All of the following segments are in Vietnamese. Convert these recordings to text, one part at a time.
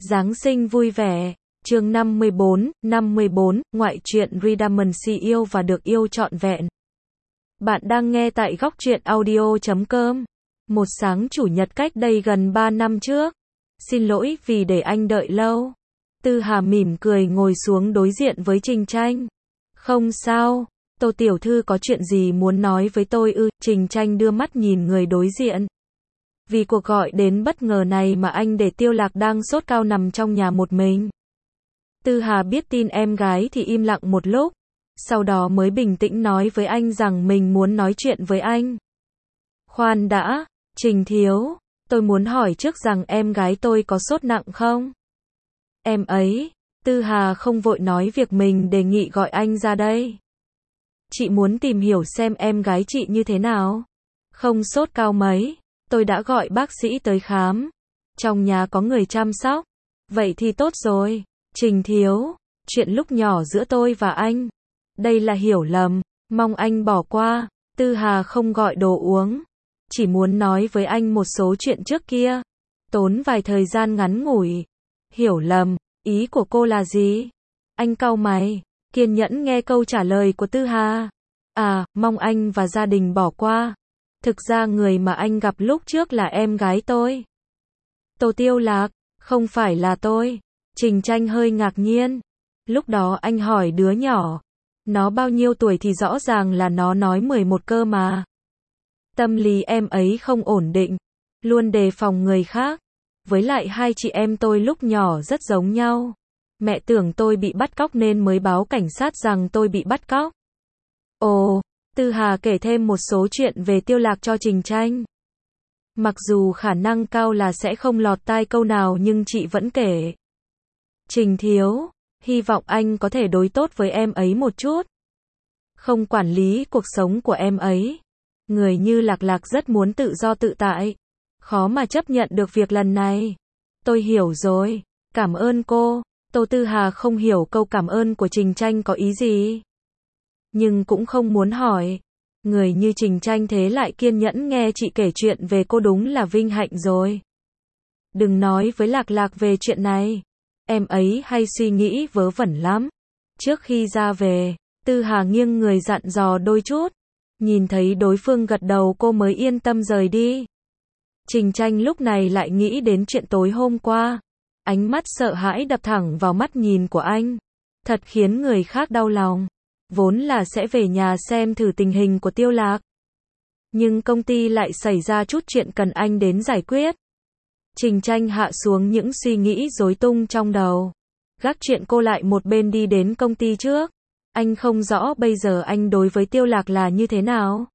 Giáng sinh vui vẻ. Chương 54, ngoại truyện Redundancy yêu và được yêu trọn vẹn. Bạn đang nghe tại góc truyện audio.com. Một sáng chủ nhật cách đây gần 3 năm trước. Xin lỗi vì để anh đợi lâu. Tư Hà mỉm cười ngồi xuống đối diện với Trình Tranh. Không sao, Tô tiểu thư có chuyện gì muốn nói với tôi ư? Trình Tranh đưa mắt nhìn người đối diện. Vì cuộc gọi đến bất ngờ này mà anh để Tiêu Lạc đang sốt cao nằm trong nhà một mình. Tư Hà biết tin em gái thì im lặng một lúc, sau đó mới bình tĩnh nói với anh rằng mình muốn nói chuyện với anh. Khoan đã, Trình thiếu, tôi muốn hỏi trước rằng em gái tôi có sốt nặng không? Em ấy, Tư Hà không vội nói việc mình đề nghị gọi anh ra đây. Chị muốn tìm hiểu xem em gái chị như thế nào. Không sốt cao mấy, tôi đã gọi bác sĩ tới khám. Trong nhà có người chăm sóc. Vậy thì tốt rồi. Trình thiếu, chuyện lúc nhỏ giữa tôi và anh, đây là hiểu lầm, mong anh bỏ qua. Tư Hà không gọi đồ uống, chỉ muốn nói với anh một số chuyện trước kia, tốn vài thời gian ngắn ngủi. Hiểu lầm, ý của cô là gì? Anh cau mày, kiên nhẫn nghe câu trả lời của Tư Hà. À, mong anh và gia đình bỏ qua. Thực ra người mà anh gặp lúc trước là em gái tôi. Tô Tiêu Lạc, không phải là tôi. Trình Tranh hơi ngạc nhiên. Lúc đó anh hỏi đứa nhỏ, nó bao nhiêu tuổi thì rõ ràng là nó nói 11 cơ mà. Tâm lý em ấy không ổn định, luôn đề phòng người khác. Với lại hai chị em tôi lúc nhỏ rất giống nhau. Mẹ tưởng tôi bị bắt cóc nên mới báo cảnh sát rằng tôi bị bắt cóc. Ồ, Tư Hà kể thêm một số chuyện về Tiêu Lạc cho Trình Tranh. Mặc dù khả năng cao là sẽ không lọt tai câu nào nhưng chị vẫn kể. Trình thiếu, hy vọng anh có thể đối tốt với em ấy một chút. Không quản lý cuộc sống của em ấy. Người như Lạc rất muốn tự do tự tại. Khó mà chấp nhận được việc lần này. Tôi hiểu rồi, cảm ơn cô. Tô Tư Hà không hiểu câu cảm ơn của Trình Tranh có ý gì. Nhưng cũng không muốn hỏi. Người như Trình Tranh thế lại kiên nhẫn nghe chị kể chuyện về cô đúng là vinh hạnh rồi. Đừng nói với Lạc về chuyện này. Em ấy hay suy nghĩ vớ vẩn lắm. Trước khi ra về, Tư Hà nghiêng người dặn dò đôi chút. Nhìn thấy đối phương gật đầu cô mới yên tâm rời đi. Trình Tranh lúc này lại nghĩ đến chuyện tối hôm qua. Ánh mắt sợ hãi đập thẳng vào mắt nhìn của anh. Thật khiến người khác đau lòng. Vốn là sẽ về nhà xem thử tình hình của Tiêu Lạc. Nhưng công ty lại xảy ra chút chuyện cần anh đến giải quyết. Trình Tranh hạ xuống những suy nghĩ rối tung trong đầu. Gác chuyện cô lại một bên đi đến công ty trước. Anh không rõ bây giờ anh đối với Tiêu Lạc là như thế nào.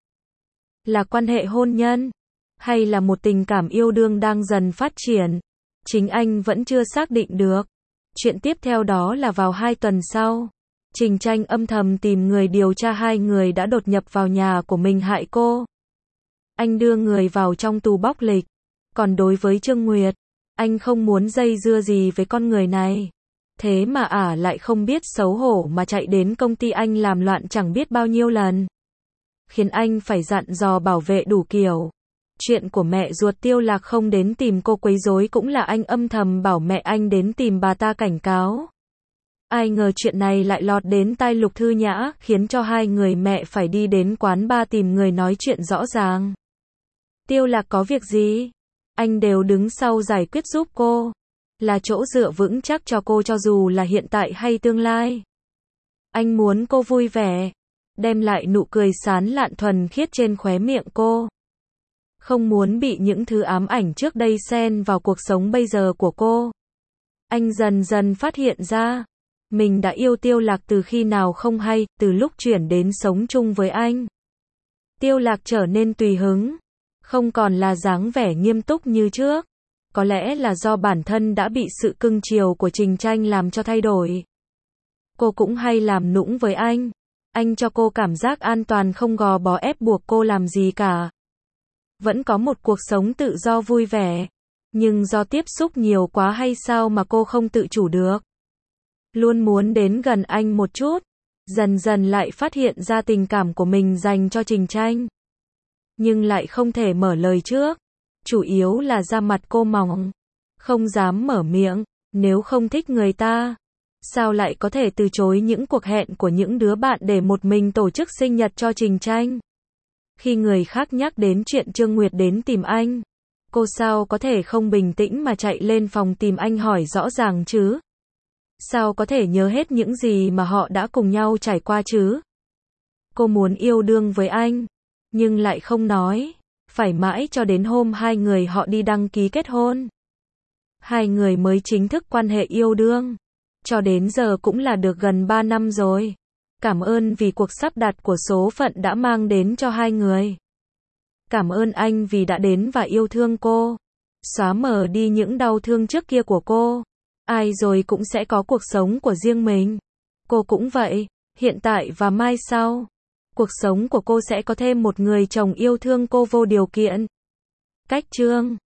Là quan hệ hôn nhân? Hay là một tình cảm yêu đương đang dần phát triển? Chính anh vẫn chưa xác định được. Chuyện tiếp theo đó là vào 2 tuần sau. Trình Tranh âm thầm tìm người điều tra 2 người đã đột nhập vào nhà của mình hại cô. Anh đưa người vào trong tù bóc lịch. Còn đối với Trương Nguyệt, anh không muốn dây dưa gì với con người này. Thế mà lại không biết xấu hổ mà chạy đến công ty anh làm loạn chẳng biết bao nhiêu lần. Khiến anh phải dặn dò bảo vệ đủ kiểu. Chuyện của mẹ ruột Tiêu Lạc không đến tìm cô quấy rối cũng là anh âm thầm bảo mẹ anh đến tìm bà ta cảnh cáo. Ai ngờ chuyện này lại lọt đến tai Lục Thư Nhã, khiến cho 2 người mẹ phải đi đến quán bar tìm người nói chuyện rõ ràng. Tiêu Lạc có việc gì? Anh đều đứng sau giải quyết giúp cô. Là chỗ dựa vững chắc cho cô cho dù là hiện tại hay tương lai. Anh muốn cô vui vẻ. Đem lại nụ cười sán lạn thuần khiết trên khóe miệng cô. Không muốn bị những thứ ám ảnh trước đây xen vào cuộc sống bây giờ của cô. Anh dần dần phát hiện ra. Mình đã yêu Tiêu Lạc từ khi nào không hay, từ lúc chuyển đến sống chung với anh. Tiêu Lạc trở nên tùy hứng. Không còn là dáng vẻ nghiêm túc như trước. Có lẽ là do bản thân đã bị sự cưng chiều của Trình Tranh làm cho thay đổi. Cô cũng hay làm nũng với anh. Anh cho cô cảm giác an toàn không gò bó ép buộc cô làm gì cả. Vẫn có một cuộc sống tự do vui vẻ. Nhưng do tiếp xúc nhiều quá hay sao mà cô không tự chủ được. Luôn muốn đến gần anh một chút. Dần dần lại phát hiện ra tình cảm của mình dành cho Trình Tranh. Nhưng lại không thể mở lời trước. Chủ yếu là da mặt cô mỏng. Không dám mở miệng. Nếu không thích người ta, sao lại có thể từ chối những cuộc hẹn của những đứa bạn để một mình tổ chức sinh nhật cho Trình Tranh? Khi người khác nhắc đến chuyện Trương Nguyệt đến tìm anh, cô sao có thể không bình tĩnh mà chạy lên phòng tìm anh hỏi rõ ràng chứ? Sao có thể nhớ hết những gì mà họ đã cùng nhau trải qua chứ? Cô muốn yêu đương với anh, nhưng lại không nói, phải mãi cho đến hôm hai người họ đi đăng ký kết hôn. Hai người mới chính thức quan hệ yêu đương. Cho đến giờ cũng là được gần 3 năm rồi. Cảm ơn vì cuộc sắp đặt của số phận đã mang đến cho hai người. Cảm ơn anh vì đã đến và yêu thương cô. Xóa mờ đi những đau thương trước kia của cô. Ai rồi cũng sẽ có cuộc sống của riêng mình. Cô cũng vậy, hiện tại và mai sau. Cuộc sống của cô sẽ có thêm một người chồng yêu thương cô vô điều kiện. Cách chương